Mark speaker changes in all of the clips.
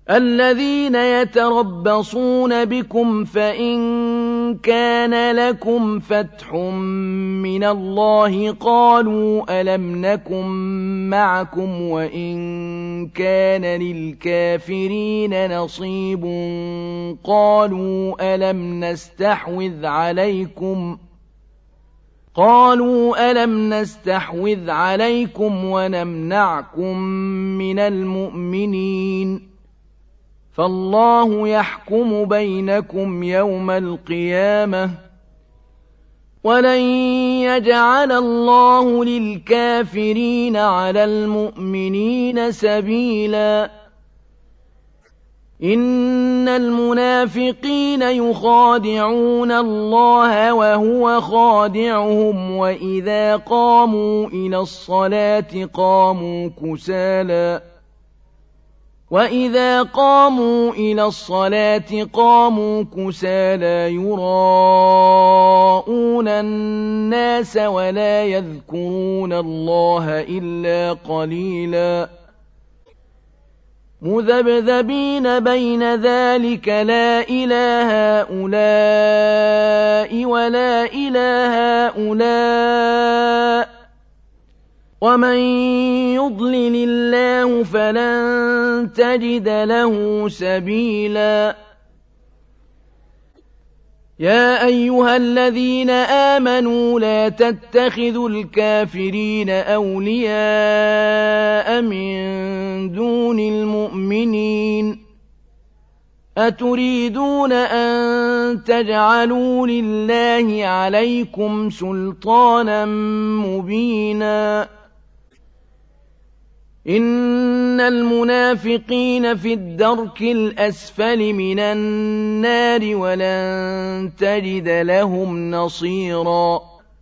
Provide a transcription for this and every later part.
Speaker 1: الذين يتربصون بكم فإن كان لكم فتح من الله قالوا ألم نكن معكم وإن كان للكافرين نصيب قالوا ألم نستحوذ عليكم ونمنعكم من المؤمنين فالله يحكم بينكم يوم القيامة ولن يجعل الله للكافرين على المؤمنين سبيلا إن المنافقين يخادعون الله وهو خادعهم وإذا قاموا إلى الصلاة قاموا كسالى يراءون الناس ولا يذكرون الله إلا قليلا مذبذبين بين ذلك لا إله هؤلاء ولا إله هؤلاء ومن يضلل الله فلن تجد له سبيلا يا أيها الذين آمنوا لا تتخذوا الكافرين أولياء من دون المؤمنين أتريدون أن تجعلوا لله عليكم سلطانا مبينا إن المنافقين في الدرك الأسفل من النار ولن تجد لهم نصيرا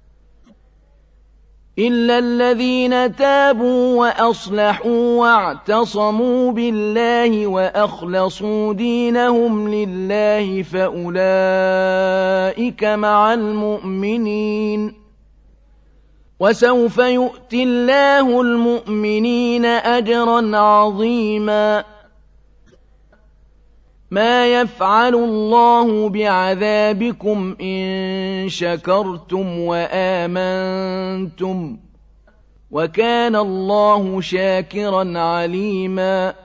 Speaker 1: إلا الذين تابوا وأصلحوا واعتصموا بالله وأخلصوا دينهم لله فأولئك مع المؤمنين وسوف يؤتي الله المؤمنين أجرا عظيما ما يفعل الله بعذابكم إن شكرتم وآمنتم وكان الله شاكرا عليما